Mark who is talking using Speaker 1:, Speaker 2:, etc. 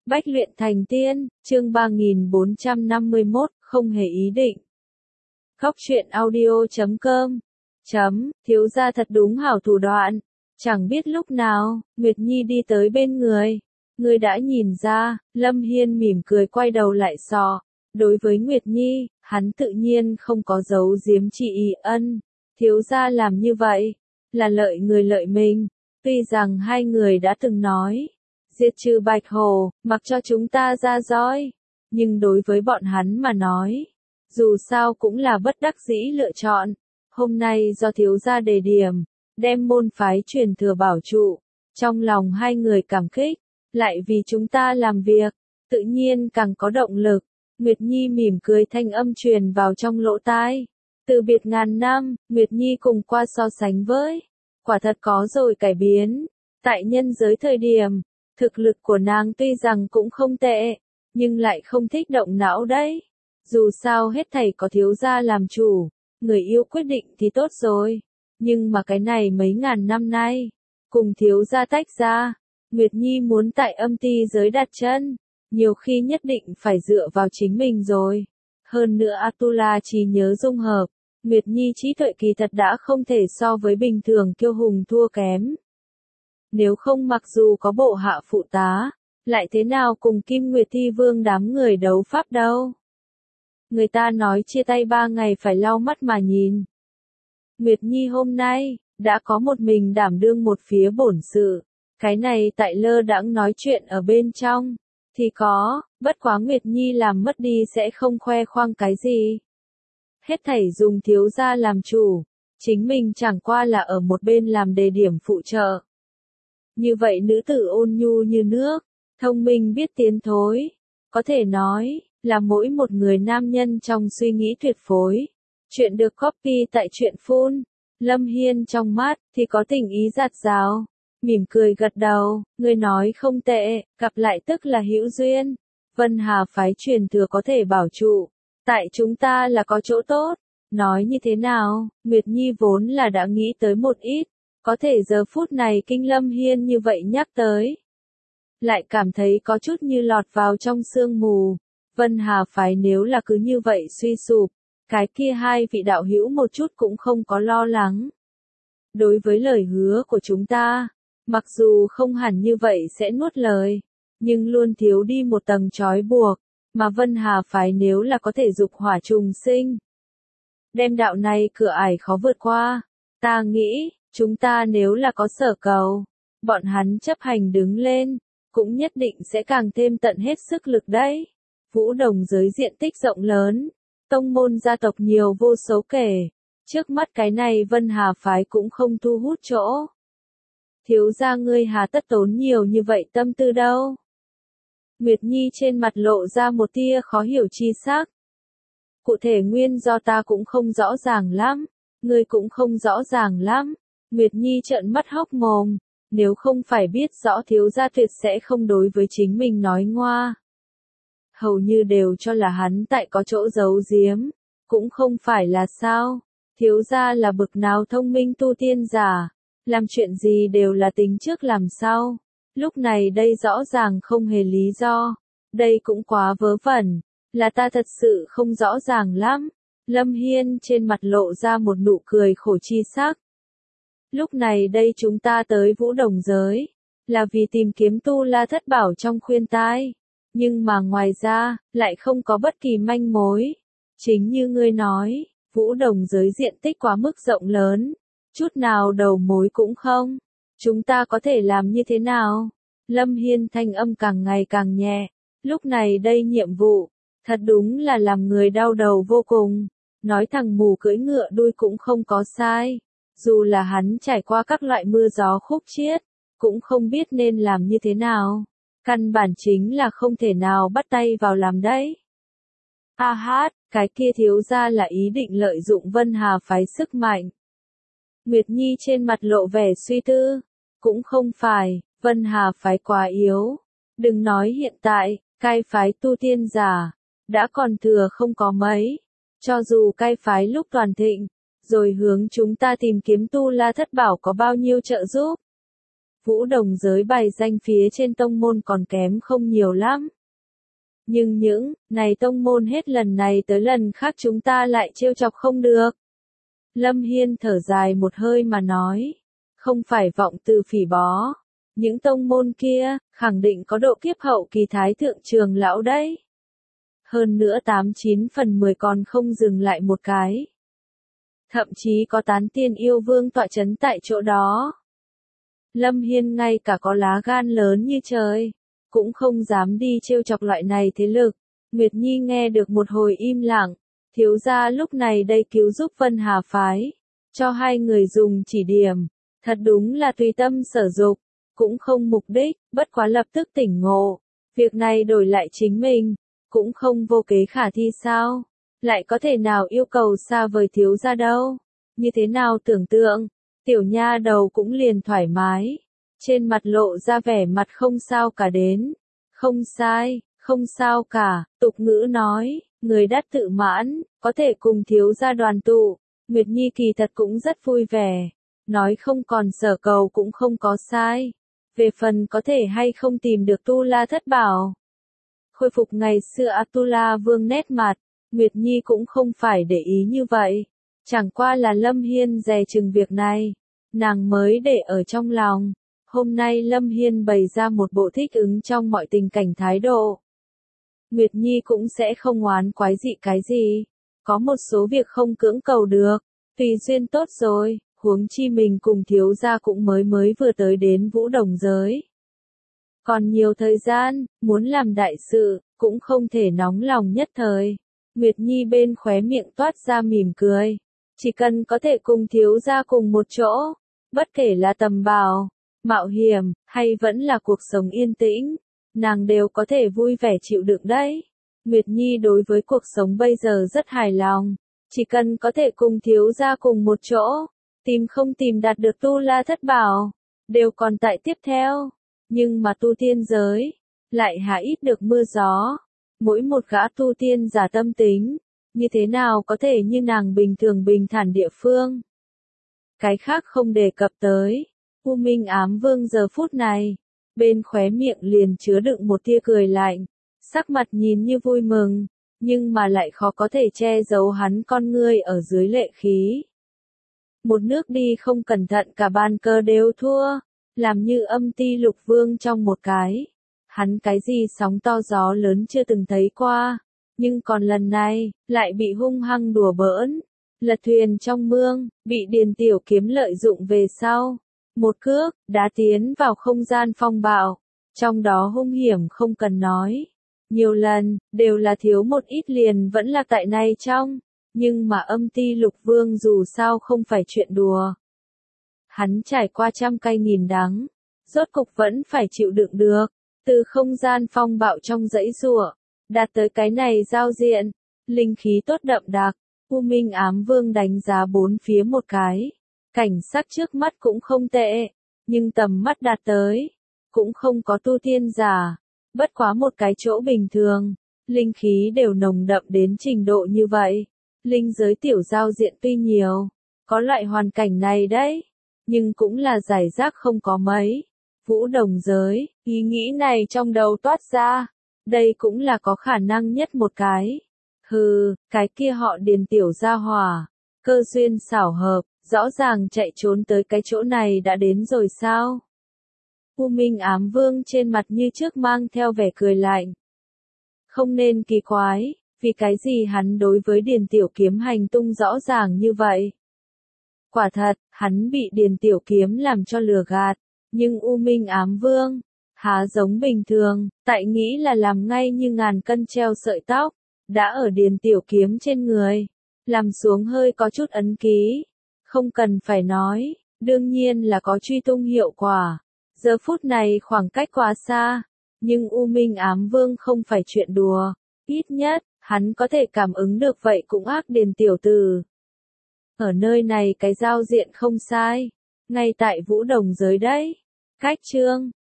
Speaker 1: Bách luyện thành tiên, chương 3451, không hề ý định. Khóc chuyện audio.com Thiếu gia thật đúng hảo thủ đoạn. Chẳng biết lúc nào, Nguyệt Nhi đi tới bên người. Người đã nhìn ra, Lâm Hiên mỉm cười quay đầu lại sọ. Đối với Nguyệt Nhi, hắn tự nhiên không có giấu giếm chi ý ân. Thiếu gia làm như vậy, là lợi người lợi mình. Tuy rằng hai người đã từng nói, diệt trừ Bạch Hổ, mặc cho chúng ta ra roi. Nhưng đối với bọn hắn mà nói, dù sao cũng là bất đắc dĩ lựa chọn. Hôm nay do thiếu gia đề điểm, đem môn phái truyền thừa bảo trụ. Trong lòng hai người cảm kích, lại vì chúng ta làm việc, tự nhiên càng có động lực. Nguyệt Nhi mỉm cười thanh âm truyền vào trong lỗ tai. Từ biệt ngàn năm, Nguyệt Nhi cùng qua so sánh với. Quả thật có rồi cải biến. Tại nhân giới thời điểm, thực lực của nàng tuy rằng cũng không tệ, nhưng lại không thích động não đấy. Dù sao hết thảy có thiếu gia làm chủ, người yêu quyết định thì tốt rồi. Nhưng mà cái này mấy ngàn năm nay, cùng thiếu gia tách ra, Nguyệt Nhi muốn tại âm ti giới đặt chân, nhiều khi nhất định phải dựa vào chính mình rồi. Hơn nữa Atula trí nhớ dung hợp, Nguyệt Nhi trí tuệ kỳ thật đã không thể so với bình thường kiêu hùng thua kém. Nếu không mặc dù có bộ hạ phụ tá, lại thế nào cùng Kim Nguyệt Thi Vương đám người đấu pháp đâu. Người ta nói chia tay 3 ngày phải lau mắt mà nhìn. Nguyệt Nhi hôm nay, đã có một mình đảm đương một phía bổn sự. Cái này tại lơ đãng nói chuyện ở bên trong, thì có, bất quá Nguyệt Nhi làm mất đi sẽ không khoe khoang cái gì. Hết thảy dùng thiếu gia làm chủ, chính mình chẳng qua là ở một bên làm đề điểm phụ trợ. Như vậy nữ tử ôn nhu như nước, thông minh biết tiến thối, có thể nói là mỗi một người nam nhân trong suy nghĩ tuyệt phối. Chuyện được copy tại truyện phun. Lâm Hiên trong mắt thì có tình ý dạt dào, mỉm cười gật đầu, người nói không tệ, gặp lại tức là hữu duyên. Vân Hà phái truyền thừa có thể bảo trụ, tại chúng ta là có chỗ tốt. Nói như thế nào, Nguyệt Nhi vốn là đã nghĩ tới một ít, có thể giờ phút này kinh Lâm Hiên như vậy nhắc tới, lại cảm thấy có chút như lọt vào trong sương mù. Vân Hà phái nếu là cứ như vậy suy sụp, cái kia hai vị đạo hữu một chút cũng không có lo lắng. Đối với lời hứa của chúng ta, mặc dù không hẳn như vậy sẽ nuốt lời, nhưng luôn thiếu đi một tầng trói buộc, mà Vân Hà phái nếu là có thể dục hỏa trùng sinh, đem đạo này cửa ải khó vượt qua, ta nghĩ, chúng ta nếu là có sở cầu, bọn hắn chấp hành đứng lên, cũng nhất định sẽ càng thêm tận hết sức lực đấy. Vũ Đồng giới diện tích rộng lớn, tông môn gia tộc nhiều vô số kể, trước mắt cái này Vân Hà phái cũng không thu hút chỗ. Thiếu gia ngươi hà tất tốn nhiều như vậy tâm tư đâu. Nguyệt Nhi trên mặt lộ ra một tia khó hiểu chi sắc. Cụ thể nguyên do ta cũng không rõ ràng lắm, ngươi cũng không rõ ràng lắm. Nguyệt Nhi trợn mắt hốc mồm, nếu không phải biết rõ thiếu gia tuyệt sẽ không đối với chính mình nói ngoa. Hầu như đều cho là hắn tại có chỗ giấu giếm, cũng không phải là sao. Thiếu gia là bực nào thông minh tu tiên giả, làm chuyện gì đều là tính trước làm sau. Lúc này đây rõ ràng không hề lý do, đây cũng quá vớ vẩn, là ta thật sự không rõ ràng lắm. Lâm Hiên trên mặt lộ ra một nụ cười khổ chi sắc. Lúc này đây chúng ta tới Vũ Đồng giới, là vì tìm kiếm tu la thất bảo trong khuyên tai. Nhưng mà ngoài ra, lại không có bất kỳ manh mối. Chính như ngươi nói, Vũ Đồng giới diện tích quá mức rộng lớn, chút nào đầu mối cũng không. Chúng ta có thể làm như thế nào? Lâm Hiên thanh âm càng ngày càng nhẹ. Lúc này đây nhiệm vụ, thật đúng là làm người đau đầu vô cùng. Nói thằng mù cưỡi ngựa đuôi cũng không có sai. Dù là hắn trải qua các loại mưa gió khúc chiết, cũng không biết nên làm như thế nào. Căn bản chính là không thể nào bắt tay vào làm đấy. A hát, cái kia thiếu gia là ý định lợi dụng Vân Hà phái sức mạnh. Nguyệt Nhi trên mặt lộ vẻ suy tư. Cũng không phải, Vân Hà phái quá yếu. Đừng nói hiện tại, cai phái tu tiên giả, đã còn thừa không có mấy. Cho dù cai phái lúc toàn thịnh, rồi hướng chúng ta tìm kiếm tu la thất bảo có bao nhiêu trợ giúp. Vũ Đồng giới bài danh phía trên tông môn còn kém không nhiều lắm. Nhưng những này tông môn hết lần này tới lần khác chúng ta lại trêu chọc không được. Lâm Hiên thở dài một hơi mà nói, không phải vọng từ phỉ bó. Những tông môn kia, khẳng định có độ kiếp hậu kỳ thái thượng trường lão đấy. Hơn nữa 89 phần 10 còn không dừng lại một cái. Thậm chí có tán tiên yêu vương tọa chấn tại chỗ đó. Lâm Hiên ngay cả có lá gan lớn như trời, cũng không dám đi trêu chọc loại này thế lực. Nguyệt Nhi nghe được một hồi im lặng, thiếu gia lúc này đây cứu giúp Vân Hà phái, cho hai người dùng chỉ điểm, thật đúng là tùy tâm sở dục, cũng không mục đích, bất quá lập tức tỉnh ngộ, việc này đổi lại chính mình, cũng không vô kế khả thi sao, lại có thể nào yêu cầu xa vời thiếu gia đâu, như thế nào tưởng tượng, tiểu nha đầu cũng liền thoải mái, trên mặt lộ ra vẻ mặt không sao cả đến, không sai, không sao cả, tục ngữ nói, người đắc tự mãn, có thể cùng thiếu gia đoàn tụ, Nguyệt Nhi kỳ thật cũng rất vui vẻ, nói không còn sở cầu cũng không có sai, về phần có thể hay không tìm được Tu La thất bảo. Khôi phục ngày xưa Atula Vương nét mặt, Nguyệt Nhi cũng không phải để ý như vậy, chẳng qua là Lâm Hiên dè chừng việc này, nàng mới để ở trong lòng. Hôm nay Lâm Hiên bày ra một bộ thích ứng trong mọi tình cảnh thái độ. Nguyệt Nhi cũng sẽ không oán quái dị cái gì. Có một số việc không cưỡng cầu được. Tùy duyên tốt rồi, huống chi mình cùng thiếu gia cũng mới vừa tới đến Vũ Đồng giới. Còn nhiều thời gian, muốn làm đại sự, cũng không thể nóng lòng nhất thời. Nguyệt Nhi bên khóe miệng toát ra mỉm cười. Chỉ cần có thể cùng thiếu gia cùng một chỗ, bất kể là tầm bảo, mạo hiểm, hay vẫn là cuộc sống yên tĩnh, nàng đều có thể vui vẻ chịu đựng đấy. Nguyệt Nhi đối với cuộc sống bây giờ rất hài lòng, chỉ cần có thể cùng thiếu gia cùng một chỗ, tìm không tìm đạt được Tu La thất bảo, đều còn tại tiếp theo. Nhưng mà tu tiên giới, lại há ít được mưa gió, mỗi một gã tu tiên giả tâm tính, như thế nào có thể như nàng bình thường bình thản địa phương. Cái khác không đề cập tới. U Minh Ám Vương giờ phút này, bên khóe miệng liền chứa đựng một tia cười lạnh, sắc mặt nhìn như vui mừng, nhưng mà lại khó có thể che giấu hắn con ngươi ở dưới lệ khí. Một nước đi không cẩn thận cả bàn cờ đều thua, làm như Âm Ti Lục Vương trong một cái. Hắn cái gì sóng to gió lớn chưa từng thấy qua, nhưng còn lần này, lại bị hung hăng đùa bỡn, lật thuyền trong mương, bị Điền Tiểu Kiếm lợi dụng về sau. Một cước, đá tiến vào không gian phong bạo, trong đó hung hiểm không cần nói. Nhiều lần, đều là thiếu một ít liền vẫn là tại này trong, nhưng mà Âm Ti Lục Vương dù sao không phải chuyện đùa. Hắn trải qua trăm cay nghìn đắng, rốt cục vẫn phải chịu đựng được, từ không gian phong bạo trong dãy giụa, đạt tới cái này giao diện, linh khí tốt đậm đặc, U Minh Ám Vương đánh giá bốn phía một cái. Cảnh sắc trước mắt cũng không tệ, nhưng tầm mắt đạt tới, cũng không có tu tiên giả, bất quá một cái chỗ bình thường, linh khí đều nồng đậm đến trình độ như vậy. Linh giới tiểu giao diện tuy nhiều, có loại hoàn cảnh này đấy, nhưng cũng là giải rác không có mấy. Vũ Đồng giới, ý nghĩ này trong đầu toát ra, đây cũng là có khả năng nhất một cái. Hừ, cái kia họ Điền tiểu gia hỏa, cơ duyên xảo hợp. Rõ ràng chạy trốn tới cái chỗ này đã đến rồi sao? U Minh Ám Vương trên mặt như trước mang theo vẻ cười lạnh. Không nên kỳ quái, vì cái gì hắn đối với Điền Tiểu Kiếm hành tung rõ ràng như vậy? Quả thật, hắn bị Điền Tiểu Kiếm làm cho lừa gạt, nhưng U Minh Ám Vương, há giống bình thường, tại nghĩ là làm ngay như ngàn cân treo sợi tóc, đã ở Điền Tiểu Kiếm trên người, làm xuống hơi có chút ấn ký. Không cần phải nói, đương nhiên là có truy tung hiệu quả. Giờ phút này khoảng cách quá xa, nhưng U Minh Ám Vương không phải chuyện đùa, ít nhất, hắn có thể cảm ứng được vậy cũng ác Điền tiểu tử. Ở nơi này cái giao diện không sai, ngay tại Vũ Đồng giới đấy. Cách chương